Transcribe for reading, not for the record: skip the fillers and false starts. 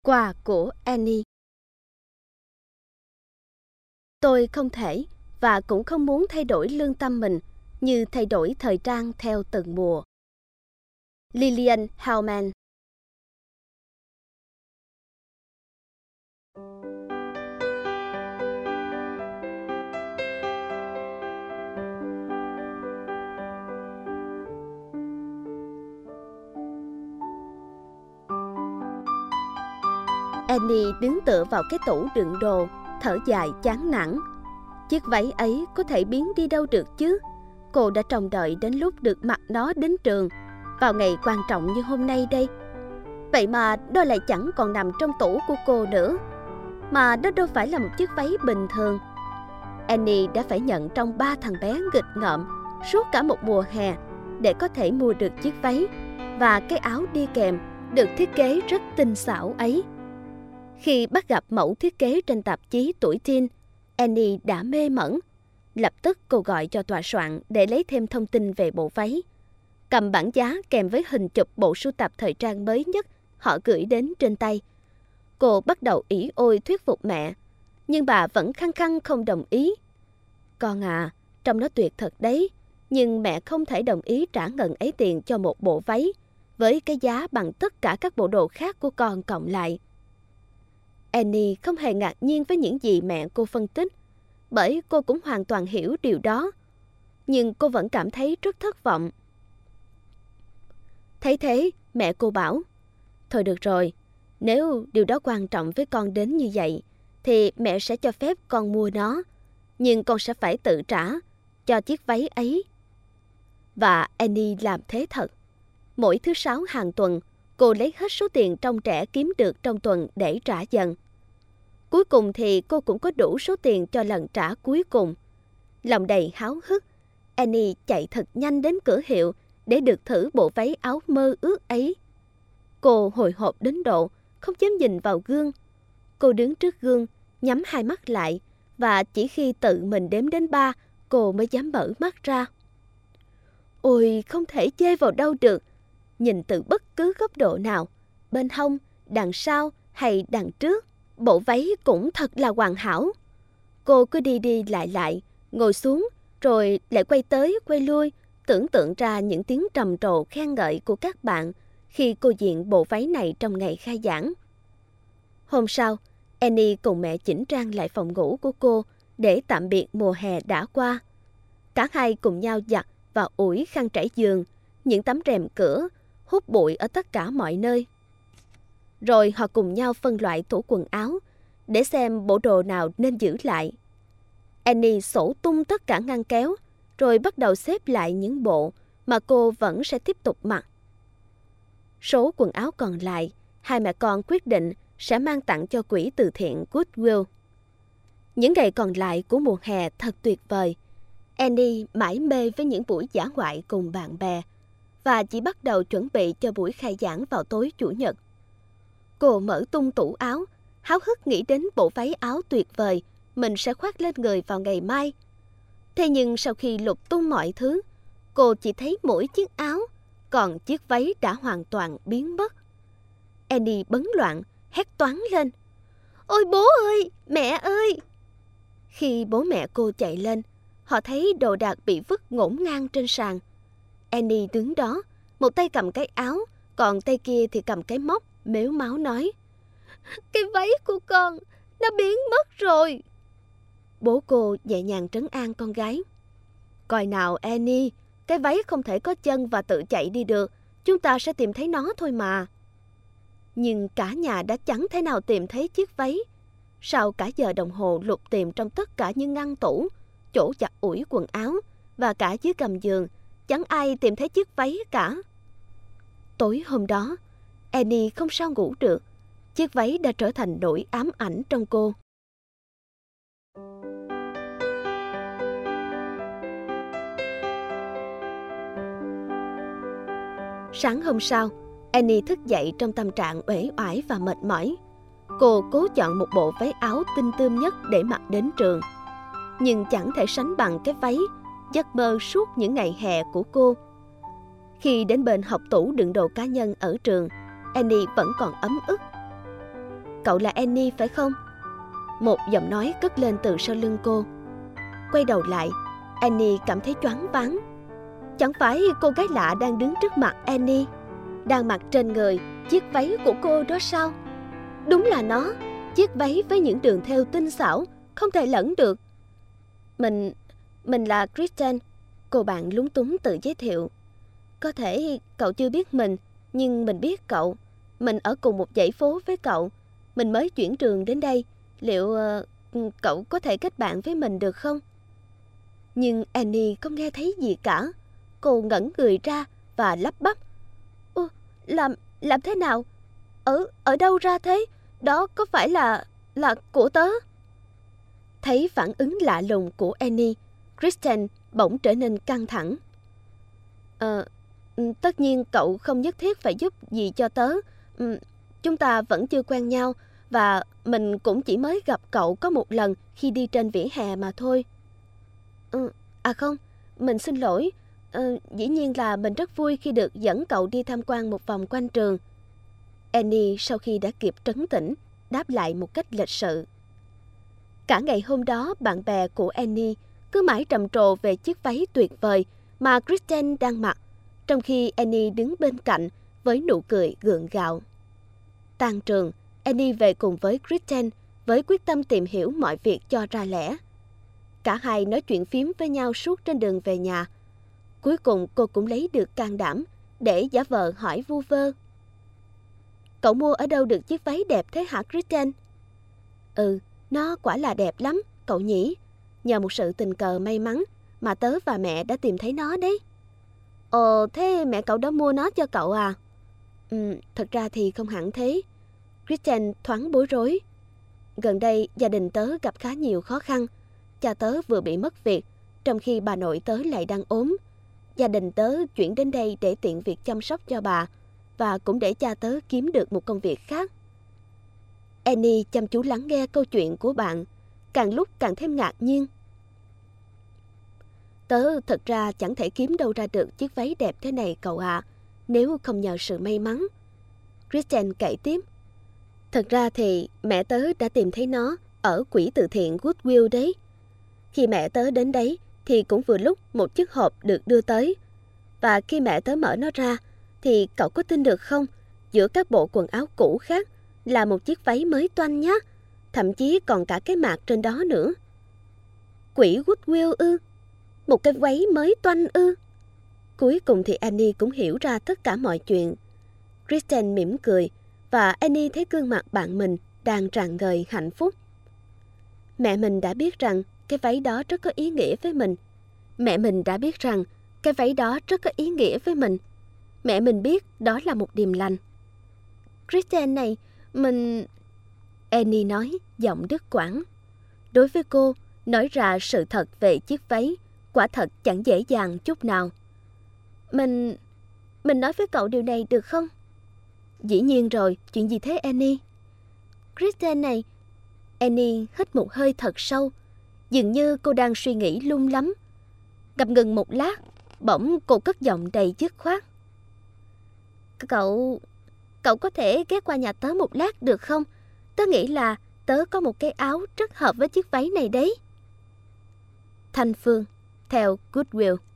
Quà của Annie. Tôi không thể và cũng không muốn thay đổi lương tâm mình như thay đổi thời trang theo từng mùa. Lillian Hellman. Annie đứng tựa vào cái tủ đựng đồ, thở dài chán nản. Chiếc váy ấy có thể biến đi đâu được chứ? Cô đã trông đợi đến lúc được mặc nó đến trường, vào ngày quan trọng như hôm nay đây. Vậy mà đó lại chẳng còn nằm trong tủ của cô nữa. Mà đó đâu phải là một chiếc váy bình thường. Annie đã phải nhận trong 3 thằng bé nghịch ngợm suốt cả một mùa hè để có thể mua được chiếc váy và cái áo đi kèm được thiết kế rất tinh xảo ấy. Khi bắt gặp mẫu thiết kế trên tạp chí Tuổi Teen, Annie đã mê mẩn. Lập tức cô gọi cho tòa soạn để lấy thêm thông tin về bộ váy. Cầm bảng giá kèm với hình chụp bộ sưu tập thời trang mới nhất họ gửi đến trên tay. Cô bắt đầu ỉ ôi thuyết phục mẹ, nhưng bà vẫn khăng khăng không đồng ý. Con à, trông nó tuyệt thật đấy, nhưng mẹ không thể đồng ý trả ngần ấy tiền cho một bộ váy, với cái giá bằng tất cả các bộ đồ khác của con cộng lại. Annie không hề ngạc nhiên với những gì mẹ cô phân tích, bởi cô cũng hoàn toàn hiểu điều đó. Nhưng cô vẫn cảm thấy rất thất vọng. Thấy thế, mẹ cô bảo, thôi được rồi, nếu điều đó quan trọng với con đến như vậy, thì mẹ sẽ cho phép con mua nó, nhưng con sẽ phải tự trả cho chiếc váy ấy. Và Annie làm thế thật. Mỗi thứ 6 hàng tuần, cô lấy hết số tiền trông trẻ kiếm được trong tuần để trả dần. Cuối cùng thì cô cũng có đủ số tiền cho lần trả cuối cùng. Lòng đầy háo hức, Annie chạy thật nhanh đến cửa hiệu để được thử bộ váy áo mơ ước ấy. Cô hồi hộp đến độ không dám nhìn vào gương. Cô đứng trước gương, nhắm hai mắt lại, và chỉ khi tự mình đếm đến 3, cô mới dám mở mắt ra. Ôi, không thể chê vào đâu được. Nhìn từ bất cứ góc độ nào, bên hông, đằng sau hay đằng trước, bộ váy cũng thật là hoàn hảo. Cô cứ đi đi lại, ngồi xuống, rồi lại quay tới quay lui, tưởng tượng ra những tiếng trầm trồ khen ngợi của các bạn khi cô diện bộ váy này trong ngày khai giảng. Hôm sau, Annie cùng mẹ chỉnh trang lại phòng ngủ của cô để tạm biệt mùa hè đã qua. Cả hai cùng nhau giặt và ủi khăn trải giường, những tấm rèm cửa, hút bụi ở tất cả mọi nơi. Rồi họ cùng nhau phân loại tủ quần áo để xem bộ đồ nào nên giữ lại. Annie xổ tung tất cả ngăn kéo, rồi bắt đầu xếp lại những bộ mà cô vẫn sẽ tiếp tục mặc. Số quần áo còn lại, hai mẹ con quyết định sẽ mang tặng cho quỹ từ thiện Goodwill. Những ngày còn lại của mùa hè thật tuyệt vời. Annie mải mê với những buổi dã ngoại cùng bạn bè và chỉ bắt đầu chuẩn bị cho buổi khai giảng vào tối Chủ nhật. Cô mở tung tủ áo, háo hức nghĩ đến bộ váy áo tuyệt vời mình sẽ khoác lên người vào ngày mai. Thế nhưng sau khi lục tung mọi thứ, cô chỉ thấy mỗi chiếc áo, còn chiếc váy đã hoàn toàn biến mất. Annie bấn loạn, hét toáng lên. Ôi bố ơi, mẹ ơi! Khi bố mẹ cô chạy lên, họ thấy đồ đạc bị vứt ngổn ngang trên sàn. Annie đứng đó, một tay cầm cái áo, còn tay kia thì cầm cái móc, mếu máo nói. Cái váy của con, nó biến mất rồi. Bố cô nhẹ nhàng trấn an con gái. Coi nào Annie, cái váy không thể có chân và tự chạy đi được, chúng ta sẽ tìm thấy nó thôi mà. Nhưng cả nhà đã chẳng thể nào tìm thấy chiếc váy. Sau cả giờ đồng hồ lục tìm trong tất cả những ngăn tủ, chỗ giặt ủi quần áo và cả dưới gầm giường, chẳng ai tìm thấy chiếc váy cả. Tối hôm đó, Annie không sao ngủ được. Chiếc váy đã trở thành nỗi ám ảnh trong cô. Sáng hôm sau, Annie thức dậy trong tâm trạng uể oải và mệt mỏi. Cô cố chọn một bộ váy áo tinh tươm nhất để mặc đến trường. Nhưng chẳng thể sánh bằng cái váy, giấc mơ suốt những ngày hè của cô. Khi đến bên hộc tủ đựng đồ cá nhân ở trường, Annie vẫn còn ấm ức. cậu là Annie phải không? Một giọng nói cất lên từ sau lưng cô. Quay đầu lại, Annie cảm thấy choáng váng. Chẳng phải cô gái lạ đang đứng trước mặt Annie, đang mặc trên người chiếc váy của cô đó sao? Đúng là nó, chiếc váy với những đường thêu tinh xảo, không thể lẫn được. Mình là Kristen, cô bạn lúng túng tự giới thiệu. Có thể cậu chưa biết mình, nhưng mình biết cậu. Mình ở cùng một dãy phố với cậu. Mình mới chuyển trường đến đây. Liệu cậu có thể kết bạn với mình được không? Nhưng Annie không nghe thấy gì cả. Cô ngẩn người ra và lắp bắp. Làm thế nào? Ở đâu ra thế? Đó có phải là của tớ? Thấy phản ứng lạ lùng của Annie, Kristen bỗng trở nên căng thẳng. Tất nhiên cậu không nhất thiết phải giúp gì cho tớ. Chúng ta vẫn chưa quen nhau và mình cũng chỉ mới gặp cậu có một lần khi đi trên vỉa hè mà thôi. Không, mình xin lỗi. Dĩ nhiên là mình rất vui khi được dẫn cậu đi tham quan một vòng quanh trường. Annie sau khi đã kịp trấn tĩnh, đáp lại một cách lịch sự. Cả ngày hôm đó, bạn bè của Annie cứ mãi trầm trồ về chiếc váy tuyệt vời mà Kristen đang mặc, trong khi Annie đứng bên cạnh với nụ cười gượng gạo. Tan trường, Annie về cùng với Kristen với quyết tâm tìm hiểu mọi việc cho ra lẽ. Cả hai nói chuyện phím với nhau suốt trên đường về nhà. Cuối cùng cô cũng lấy được can đảm để giả vờ hỏi vu vơ. Cậu mua ở đâu được chiếc váy đẹp thế hả Kristen? Nó quả là đẹp lắm, cậu nhỉ? Nhờ một sự tình cờ may mắn mà tớ và mẹ đã tìm thấy nó đấy. Thế mẹ cậu đã mua nó cho cậu à? Thật ra thì không hẳn thế. Kristen thoáng bối rối. Gần đây gia đình tớ gặp khá nhiều khó khăn. Cha tớ vừa bị mất việc, trong khi bà nội tớ lại đang ốm. Gia đình tớ chuyển đến đây để tiện việc chăm sóc cho bà, và cũng để cha tớ kiếm được một công việc khác. Annie chăm chú lắng nghe câu chuyện của bạn, càng lúc càng thêm ngạc nhiên. Tớ thật ra chẳng thể kiếm đâu ra được chiếc váy đẹp thế này cậu ạ, nếu không nhờ sự may mắn. Kristen kể tiếp. Thật ra thì mẹ tớ đã tìm thấy nó ở quỹ từ thiện Goodwill đấy. Khi mẹ tớ đến đấy thì cũng vừa lúc một chiếc hộp được đưa tới. Và khi mẹ tớ mở nó ra thì cậu có tin được không, giữa các bộ quần áo cũ khác là một chiếc váy mới toanh nhá, thậm chí còn cả cái mạc trên đó nữa. Quỹ Goodwill ư? Một cái váy mới toanh ư? Cuối cùng thì Annie cũng hiểu ra tất cả mọi chuyện. Kristen mỉm cười và Annie thấy gương mặt bạn mình đang tràn ngời hạnh phúc. Mẹ mình đã biết rằng cái váy đó rất có ý nghĩa với mình. Mẹ mình biết đó là một điềm lành. Kristen này, Annie nói, giọng đứt quãng. Đối với cô, nói ra sự thật về chiếc váy quả thật chẳng dễ dàng chút nào. Mình nói với cậu điều này được không? Dĩ nhiên rồi, chuyện gì thế Annie? Kristen này, Annie hít một hơi thật sâu, dường như cô đang suy nghĩ lung lắm. Ngập ngừng một lát, bỗng cô cất giọng đầy dứt khoát. Cậu có thể ghé qua nhà tớ một lát được không? Tớ nghĩ là tớ có một cái áo rất hợp với chiếc váy này đấy. Thanh Phương, theo Goodwill.